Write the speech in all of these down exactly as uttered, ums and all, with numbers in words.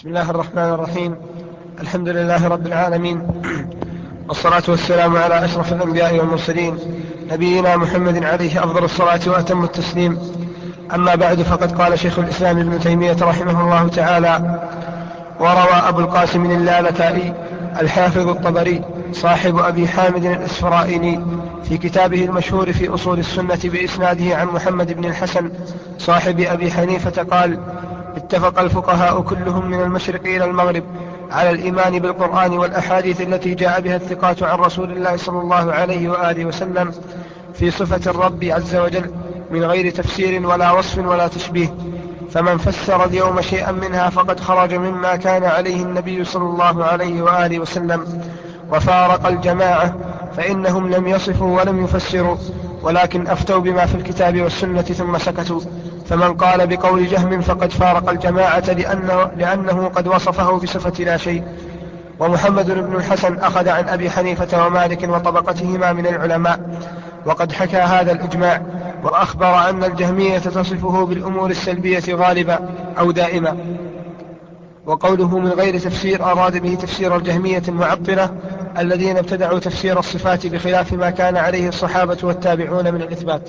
بسم الله الرحمن الرحيم. الحمد لله رب العالمين، والصلاة والسلام على أشرف الأنبياء والمرسلين، نبينا محمد عليه أفضل الصلاة وأتم التسليم. أما بعد، فقد قال شيخ الإسلام ابن تيمية رحمه الله تعالى: وروى أبو القاسم اللالكائي الحافظ الطبري صاحب أبي حامد الإسفرائيني في كتابه المشهور في أصول السنة بإسناده عن محمد بن الحسن صاحب أبي حنيفة قال: اتفق الفقهاء كلهم من المشرق إلى المغرب على الإيمان بالقرآن والأحاديث التي جاء بها الثقات عن رسول الله صلى الله عليه وآله وسلم في صفة الرب عز وجل من غير تفسير ولا وصف ولا تشبيه. فمن فسر اليوم شيئا منها فقد خرج مما كان عليه النبي صلى الله عليه وآله وسلم وفارق الجماعة، فإنهم لم يصفوا ولم يفسروا، ولكن أفتوا بما في الكتاب والسنة ثم سكتوا. فمن قال بقول جهم فقد فارق الجماعة لأنه, لأنه قد وصفه بصفة لا شيء. ومحمد بن الحسن أخذ عن أبي حنيفة ومالك وطبقتهما من العلماء، وقد حكى هذا الإجماع، وأخبر أن الجهمية تصفه بالأمور السلبية غالبا أو دائما. وقوله من غير تفسير أراد به تفسير الجهمية المعطلة الذين ابتدعوا تفسير الصفات بخلاف ما كان عليه الصحابة والتابعون من الإثبات.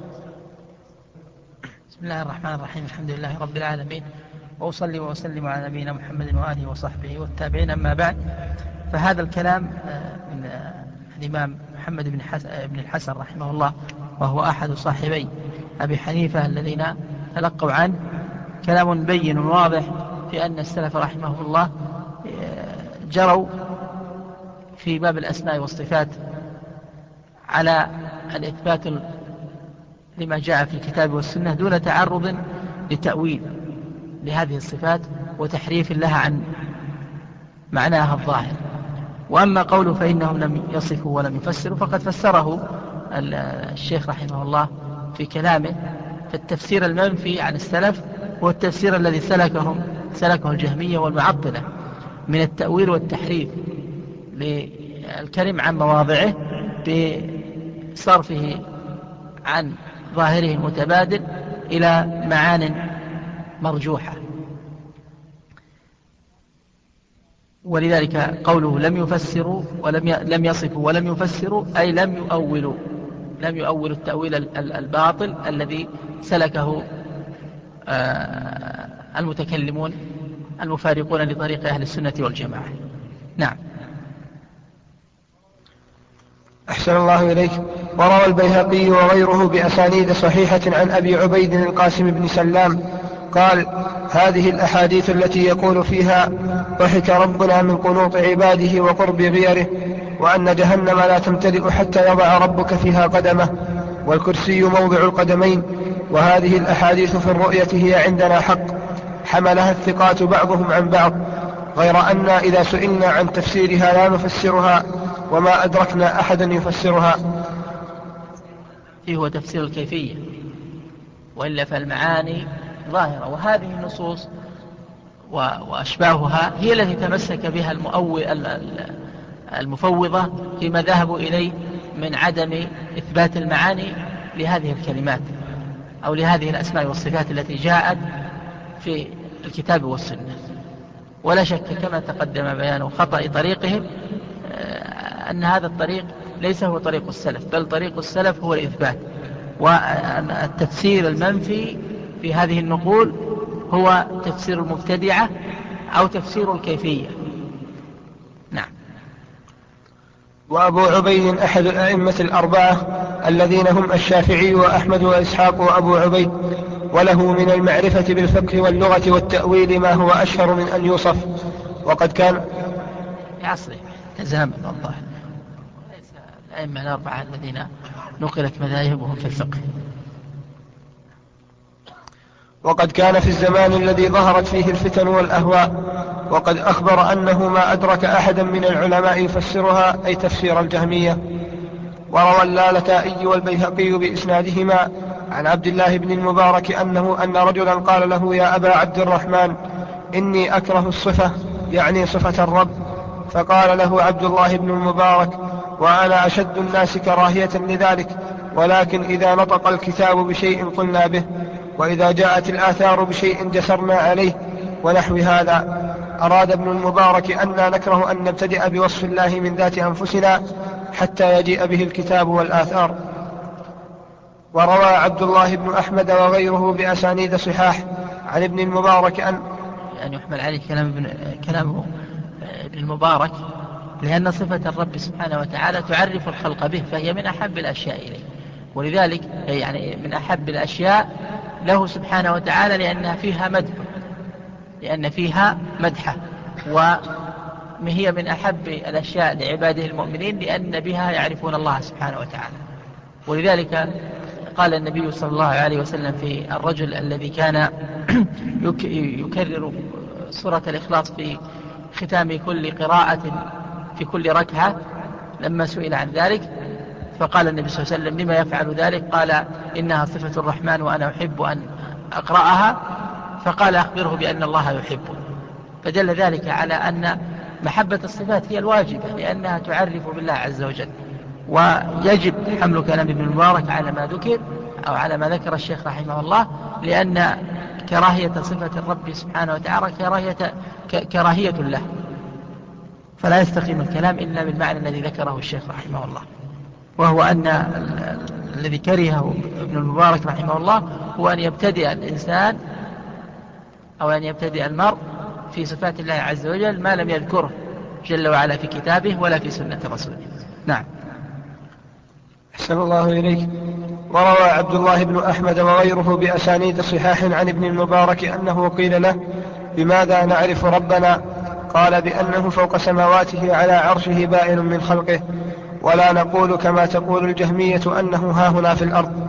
بسم الله الرحمن الرحيم. الحمد لله رب العالمين، وأصلي وأسلم على نبينا محمد وآله وصحبه والتابعين. أما بعد، فهذا الكلام من الإمام محمد بن الحسن رحمه الله، وهو أحد صاحبي أبي حنيفة الذين تلقوا عنه، كلام بين واضح في أن السلف رحمه الله جروا في باب الأسماء والصفات على الإثبات لما جاء في الكتاب والسنة دون تعرض لتأويل لهذه الصفات وتحريف لها عن معناها الظاهر. وأما قوله فإنهم لم يصفوا ولم يفسروا، فقد فسره الشيخ رحمه الله في كلامه. فالتفسير المنفي عن السلف هو التفسير الذي سلكهم سلكه الجهمية والمعطلة من التأويل والتحريف للكلم عن مواضعه بصرفه عن ظاهره المتبادل إلى معان مرجوحة. ولذلك قوله لم يفسروا ولم لم يصفوا ولم يفسروا أي لم يؤولوا لم يؤولوا التأويل الباطل الذي سلكه المتكلمون المفارقون لطريق أهل السنة والجماعة. نعم. أحسن الله إليك. وروى البيهقي وغيره بأسانيد صحيحة عن أبي عبيد القاسم بن سلام قال: هذه الأحاديث التي يقول فيها ضحك ربنا من قنوط عباده وقرب غيره، وأن جهنم لا تمتلئ حتى يضع ربك فيها قدمه، والكرسي موضع القدمين، وهذه الأحاديث في الرؤية هي عندنا حق، حملها الثقات بعضهم عن بعض، غير أن إذا سئلنا عن تفسيرها لا نفسرها، وما أدركنا أحدا يفسرها. فيه هو تفسير الكيفية، وإلا فالمعاني ظاهرة. وهذه النصوص وأشباهها هي التي تمسك بها المفوضة فيما ذهبوا إليه من عدم إثبات المعاني لهذه الكلمات أو لهذه الأسماء والصفات التي جاءت في الكتاب والسنة. ولا شك كما تقدم بيان خطأ طريقهم أن هذا الطريق ليس هو طريق السلف، بل طريق السلف هو الإثبات. والتفسير المنفي في هذه النقول هو تفسير المبتدعة أو تفسير الكيفية. نعم. وأبو عبيد أحد الأئمة الأربعة الذين هم الشافعي وأحمد وإسحاق وأبو عبيد، وله من المعرفة بالفقه واللغة والتأويل ما هو أشهر من أن يوصف. وقد كان في عصره تزامن والله ليس الأئمة الأربعة الذين نقلت مذاهبهم في الفقه. وقد كان في الزمان الذي ظهرت فيه الفتن والأهواء، وقد أخبر أنه ما أدرك أحدا من العلماء يفسرها، أي تفسير الجهمية. وروى اللالكائي والبيهقي بإسنادهما عن عبد الله بن المبارك أنه أن رجلا قال له: يا أبا عبد الرحمن، إني أكره الصفة، يعني صفة الرب. فقال له عبد الله بن المبارك: وأنا أشد الناس كراهية لذلك، ولكن إذا نطق الكتاب بشيء قلنا به، وإذا جاءت الآثار بشيء جسرنا عليه، ونحو هذا. أراد ابن المبارك أننا نكره أن نبتدئ بوصف الله من ذات أنفسنا حتى يجيء به الكتاب والآثار. وروى عبد الله بن أحمد وغيره بأسانيد صحاح عن ابن المبارك أن يعني يحمل عليه كلام ابن كلام ابن المبارك، لأن صفة الرب سبحانه وتعالى تعرف الخلق به، فهي من أحب الأشياء إليه، ولذلك يعني من أحب الأشياء له سبحانه وتعالى لأنها فيها مدح، لأن فيها مدحة، وهي من أحب الأشياء لعباده المؤمنين لأن بها يعرفون الله سبحانه وتعالى. ولذلك قال النبي صلى الله عليه وسلم في الرجل الذي كان يكرر سورة الإخلاص في ختام كل قراءة في كل ركعة، لما سئل عن ذلك فقال النبي صلى الله عليه وسلم: لما يفعل ذلك؟ قال: إنها صفة الرحمن وأنا أحب أن أقرأها. فقال: أخبره بأن الله يحبه. فدل ذلك على أن محبة الصفات هي الواجبة، لأنها تعرف بالله عز وجل. ويجب حمل كلام ابن المبارك على ما ذكر أو على ما ذكر الشيخ رحمه الله، لأن كراهية صفة الرب سبحانه وتعالى كراهية, كراهية له، فلا يستقيم الكلام إلا بالمعنى الذي ذكره الشيخ رحمه الله، وهو أن الذي كرهه ابن المبارك رحمه الله هو أن يبتدئ الإنسان أو أن يبتدئ المرء في صفات الله عز وجل ما لم يذكره جل وعلا في كتابه ولا في سنة رسوله. نعم. أحسن الله إليك. وروى عبد الله بن أحمد وغيره بأسانيد صحاح عن ابن المبارك أنه قيل له: بماذا نعرف ربنا؟ قال: بأنه فوق سماواته على عرشه بائن من خلقه، ولا نقول كما تقول الجهمية أنه هاهنا في الأرض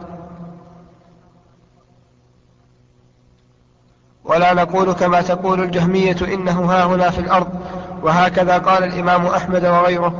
ولا نقول كما تقول الجهمية إنه هاهنا في الأرض. وهكذا قال الإمام أحمد وغيره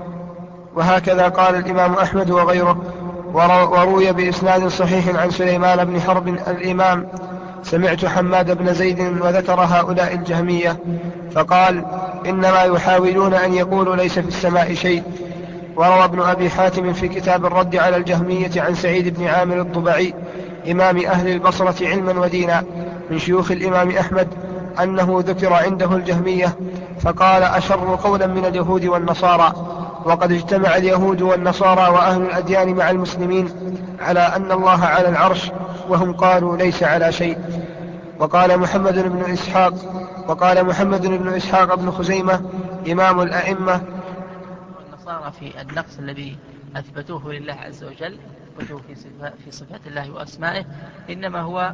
وهكذا قال الإمام أحمد وغيره. وروي بإسناد صحيح عن سليمان بن حرب الإمام: سمعت حماد بن زيد وذكر هؤلاء الجهمية فقال: إنما يحاولون أن يقولوا ليس في السماء شيء. وروى ابن أبي حاتم في كتاب الرد على الجهمية عن سعيد بن عامر الضبعي إمام أهل البصرة علما ودينا من شيوخ الإمام أحمد أنه ذكر عنده الجهمية فقال: أشر قولا من اليهود والنصارى. وقد اجتمع اليهود والنصارى وأهل الأديان مع المسلمين على أن الله على العرش، وهم قالوا ليس على شيء. وقال محمد بن إسحاق وقال محمد بن إسحاق بن خزيمة إمام الأئمة: والنصارى في النقص الذي أثبتوه لله عز وجل، أثبتوه في صفات الله وأسمائه، إنما هو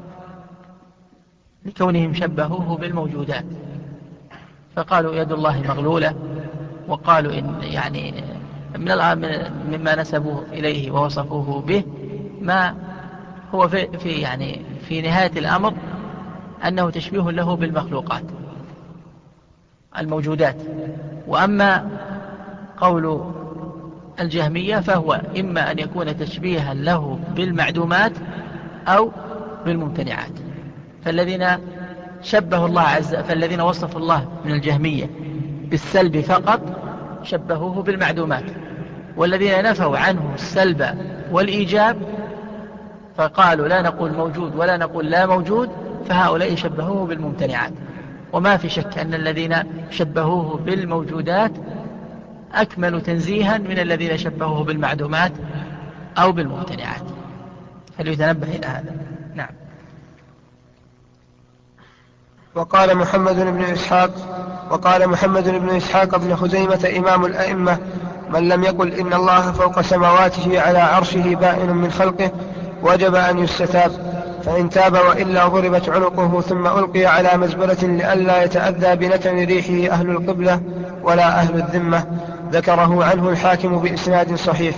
لكونهم شبهوه بالموجودات، فقالوا يد الله مغلولة، وقالوا إن يعني من مما نسبوه إليه ووصفوه به ما هو في, في يعني في نهاية الأمر أنه تشبيه له بالمخلوقات الموجودات. وأما قول الجهمية فهو إما أن يكون تشبيها له بالمعدومات أو بالممتنعات. فالذين شبهوا الله عز فالذين وصفوا الله من الجهمية بالسلب فقط شبهوه بالمعدومات، والذين نفوا عنه السلب والإيجاب فقالوا لا نقول موجود ولا نقول لا موجود، فهؤلاء شبهوه بالممتنعات. وما في شك أن الذين شبهوه بالموجودات أكمل تنزيها من الذين شبهوه بالمعدومات أو بالممتنعات، فليتنبه إلى هذا. نعم. وقال محمد بن إسحاق وقال محمد بن إسحاق بن خزيمة إمام الأئمة: من لم يقل إن الله فوق سماواته على عرشه بائن من خلقه وجب أن يستتاب، فإن تاب وإلا ضربت عنقه ثم ألقي على مزبلة لئلا يتأذى بنتن ريحه أهل القبلة ولا أهل الذمة. ذكره عنه الحاكم بإسناد صحيح.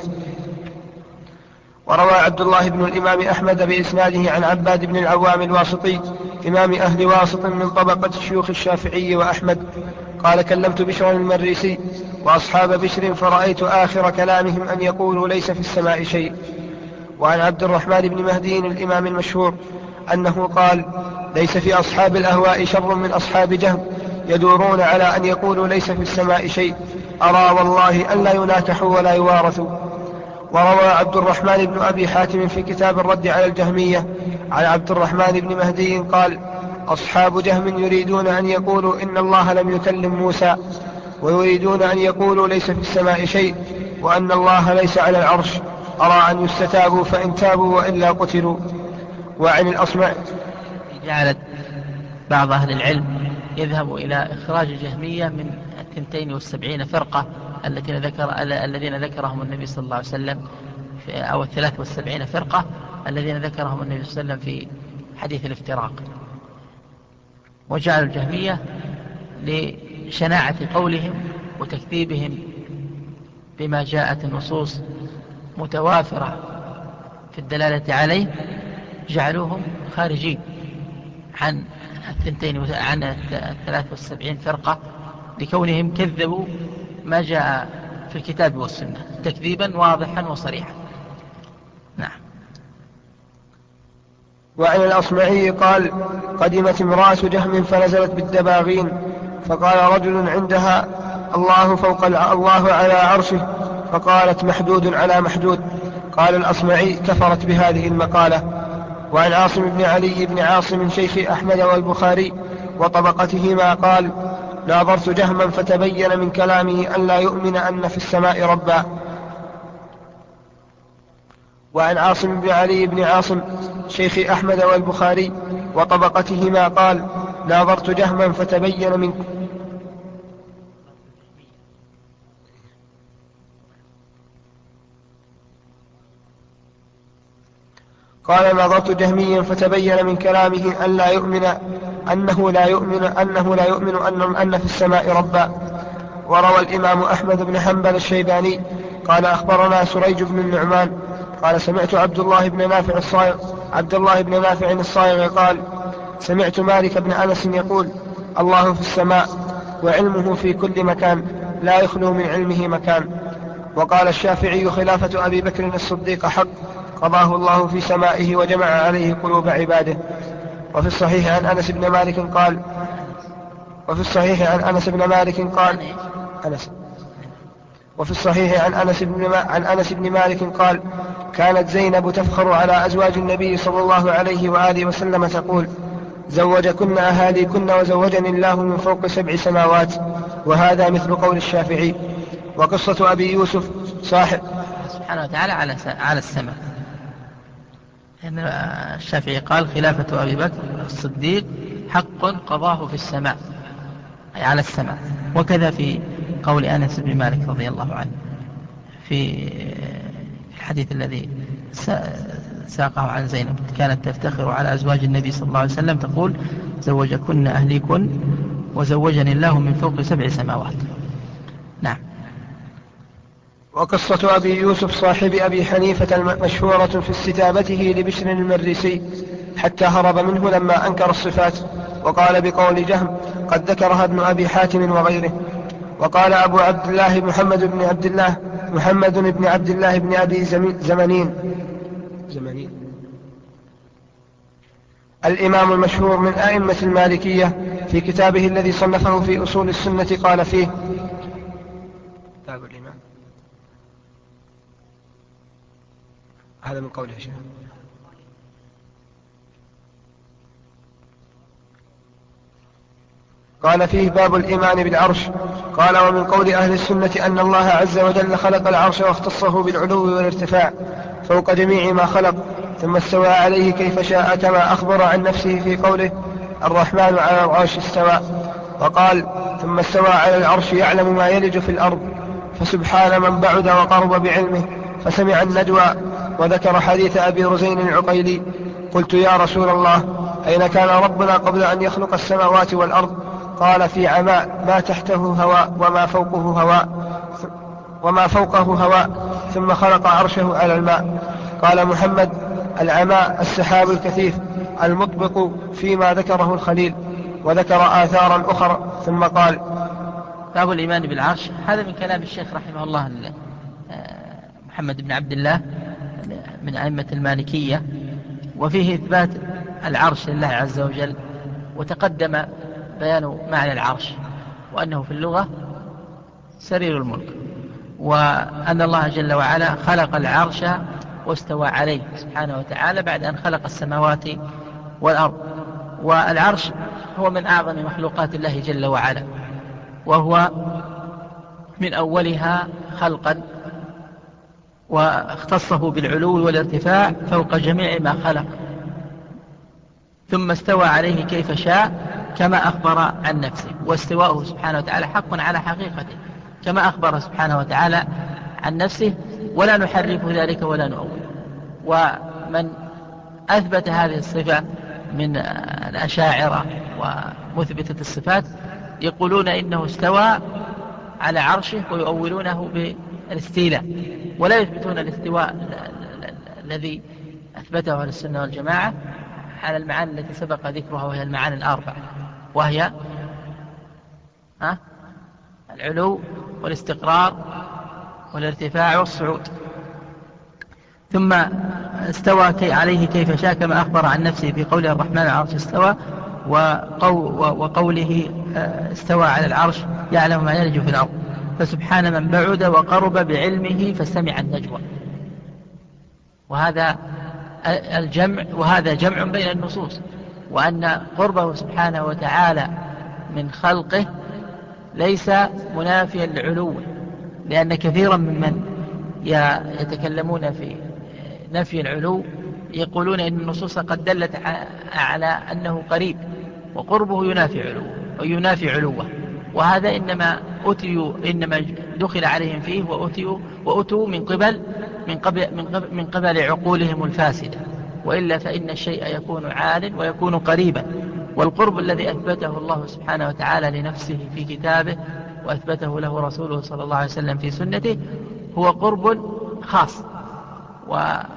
وروى عبد الله بن الإمام أحمد بإسناده عن عباد بن العوام الواسطي إمام أهل واسط من طبقة شيوخ الشافعي وأحمد قال: كلمت بشر المريسي وأصحاب بشر فرأيت آخر كلامهم أن يقولوا ليس في السماء شيء. وعن عبد الرحمن بن مهدي الإمام المشهور أنه قال: ليس في أصحاب الأهواء شر من أصحاب جهم يدورون على أن يقولوا ليس في السماء شيء، أرى والله أن لا يناكحوا ولا يوارثوا. وروى عبد الرحمن بن أبي حاتم في كتاب الرد على الجهمية عن عبد الرحمن بن مهدي قال: أصحاب جهم يريدون أن يقولوا إن الله لم يكلم موسى، ويريدون أن يقولوا ليس في السماء شيء، وأن الله ليس على العرش. أرى أن يستتابوا فإن تابوا وإلا قتلوا. وعن الأصمع جعلت بعض أهل العلم يذهب إلى إخراج الجهمية من الثنتين والسبعين فرقة التي ذكر الذين ذكرهم النبي صلى الله عليه وسلم في أو الثلاث والسبعين فرقة الذين ذكرهم النبي صلى الله عليه وسلم في حديث الافتراق، وجعل الجهمية لشناعة قولهم وتكذيبهم بما جاءت النصوص متوافرة في الدلالة عليه، جعلوهم خارجين عن الثنتين عن الثلاث والسبعين فرقة لكونهم كذبوا ما جاء في الكتاب والسنة تكذيبا واضحا وصريحا. نعم. وعن الأصمعي قال: قدمت امرأة جهم فنزلت بالدباغين، فقال رجل عندها: الله فوق الله على عرشه، فقالت: محدود على محدود. قال الأصمعي: كفرت بهذه المقالة. وعن عاصم بن علي بن عاصم شيخ أحمد والبخاري وطبقتهما قال: ناظرت جهما فتبين من كلامه أن لا يؤمن أن في السماء ربا. وعن عاصم بن علي بن عاصم شيخ أحمد والبخاري وطبقتهما قال: ناظرت جهما فتبين من قال نظرت جهميا فتبين من كلامه أن لا يؤمن أنه لا يؤمن أنه لا يؤمن أن, أن في السماء ربا. وروى الإمام أحمد بن حنبل الشيباني قال: أخبرنا سريج بن النعمان قال: سمعت عبد الله بن نافع الصائغ عبد الله بن نافع الصائغ قال: سمعت مالك بن أنس يقول: الله في السماء وعلمه في كل مكان لا يخلو من علمه مكان. وقال الشافعي: خلافة أبي بكر الصديق حق، قضاه الله في سمائه وجمع عليه قلوب عباده. وفي الصحيح عن أنس بن مالك قال وفي الصحيح عن أنس بن مالك قال أنس وفي الصحيح عن أنس بن عن أنس بن مالك قال: كانت زينب تفخر على أزواج النبي صلى الله عليه وآله وسلم تقول: زوجكن أهاليكن وزوجني الله من فوق سبع سماوات. وهذا مثل قول الشافعي. وقصة أبي يوسف صاحب سبحانه وتعالى على على السماء، لأن الشافعي قال: خلافة أبي بكر الصديق حق قضاه في السماء، أي على السماء. وكذا في قول أنس بن مالك رضي الله عنه في الحديث الذي ساقه عن زينب: كانت تفتخر على أزواج النبي صلى الله عليه وسلم تقول: زوجكن أهليكن وزوجني الله من فوق سبع سماوات. نعم. وقصة أبي يوسف صاحب أبي حنيفة مشهورة في استتابته لبشر المريسي حتى هرب منه لما أنكر الصفات، وقال بقول جهم: قد ذكرها ابن أبي حاتم وغيره. وقال أبو عبد الله محمد بن عبد الله محمد بن عبد الله بن أبي زمنين زمنين الإمام المشهور من أئمة المالكية في كتابه الذي صنفه في أصول السنة قال فيه: باب الإمام. هذا من قوله شيء. قال فيه: باب الإيمان بالعرش. قال: ومن قول أهل السنة أن الله عز وجل خلق العرش واختصه بالعلو والارتفاع فوق جميع ما خلق، ثم استوى عليه كيف شاء، كما أخبر عن نفسه في قوله: الرحمن على العرش استوى. وقال: ثم استوى على العرش يعلم ما يلج في الأرض. فسبحان من بعد وقرب بعلمه فسمع النجوى. وذكر حديث أبي رزين العقيلي: قلت: يا رسول الله، أين كان ربنا قبل أن يخلق السماوات والأرض؟ قال: في عماء ما تحته هواء وما فوقه هواء وما فوقه هواء ثم خلق عرشه على الماء. قال محمد: العماء السحاب الكثيف المطبق فيما ذكره الخليل. وذكر آثارا أخرى ثم قال: باب الإيمان بالعرش. هذا من كلام الشيخ رحمه الله محمد بن عبد الله من أئمة المالكية، وفيه إثبات العرش لله عز وجل. وتقدم بيان معنى العرش، وأنه في اللغة سرير الملك، وأن الله جل وعلا خلق العرش واستوى عليه سبحانه وتعالى بعد أن خلق السماوات والأرض. والعرش هو من أعظم مخلوقات الله جل وعلا، وهو من أولها خلقا، واختصه بالعلو والارتفاع فوق جميع ما خلق، ثم استوى عليه كيف شاء كما أخبر عن نفسه. واستواءه سبحانه وتعالى حق على حقيقته كما أخبر سبحانه وتعالى عن نفسه، ولا نحرف ذلك ولا نؤول. ومن أثبت هذه الصفة من الأشاعرة ومثبتة الصفات يقولون إنه استوى على عرشه ويؤولونه بالاستيلاء، ولا يثبتون الاستواء الذي أثبته أهل السنة والجماعة على المعاني التي سبق ذكرها، وهي المعاني الأربع، وهي ها العلو والاستقرار والارتفاع والصعود. ثم استوى عليه كيف شاء كما أخبر عن نفسه في قوله الرحمن على العرش استوى، وقوله استوى على العرش يعلم ما يلج في الأرض، فسبحان من بعد وقرب بعلمه فسمع النجوى. وهذا الجمع وهذا جمع بين النصوص، وأن قربه سبحانه وتعالى من خلقه ليس منافيا لعلوه، لأن كثيرا ممن يتكلمون في نفي العلو يقولون إن النصوص قد دلت على أنه قريب، وقربه ينافي علوه وينافي علوه، وهذا إنما أتيوا إنما دخل عليهم فيه وأتيوا وأتوا من قبل من قبل من قبل, من قبل عقولهم الفاسدة، وإلا فإن الشيء يكون عال ويكون قريبا. والقرب الذي أثبته الله سبحانه وتعالى لنفسه في كتابه وأثبته له رسوله صلى الله عليه وسلم في سنته هو قرب خاص، وقد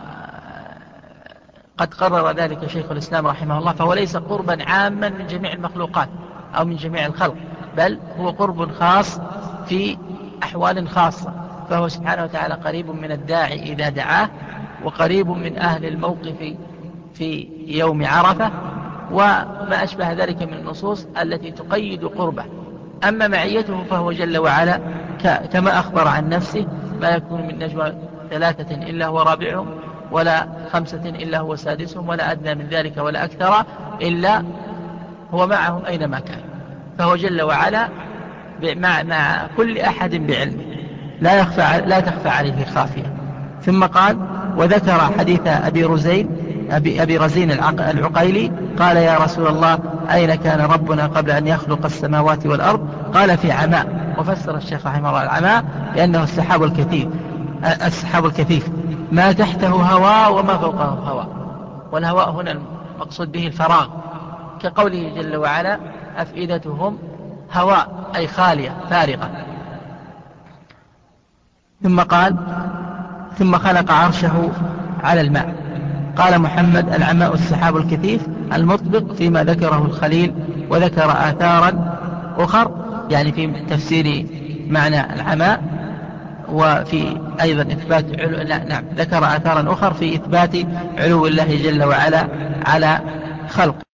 قرر ذلك شيخ الإسلام رحمه الله، فهو ليس قربا عاما من جميع المخلوقات أو من جميع الخلق، بل هو قرب خاص في أحوال خاصة. فهو سبحانه وتعالى قريب من الداعي إذا دعاه، وقريب من أهل الموقف في يوم عرفة، وما أشبه ذلك من النصوص التي تقيد قربه. أما معيته فهو جل وعلا كما أخبر عن نفسه ما يكون من نجوى ثلاثة إلا هو رابعهم، ولا خمسة إلا هو سادسهم، ولا أدنى من ذلك ولا أكثر إلا هو معهم أينما كان. فهو جل وعلا مع, مع كل أحد بعلمه، لا, يخفى لا تخفى عليه خافية. ثم قال: وذكر حديث أبي رزين أبي, أبي رزين العقيلي قال: يا رسول الله أين كان ربنا قبل أن يخلق السماوات والأرض؟ قال: في عماء. وفسر الشيخ رحمه الله العماء لأنه السحاب الكثيف السحاب الكثيف ما تحته هواء وما فوقه هواء، والهواء هنا المقصود به الفراغ، كقوله جل وعلا: أفئدتهم هواء، أي خالية فارغة. ثم قال: ثم خلق عرشه على الماء. قال محمد: العماء السحاب الكثيف المطبق فيما ذكره الخليل، وذكر آثارا أخر يعني في تفسير معنى العماء، وفي أيضا إثبات علو... لا نعم ذكر آثارا أخر في إثبات علو الله جل وعلا على خلق.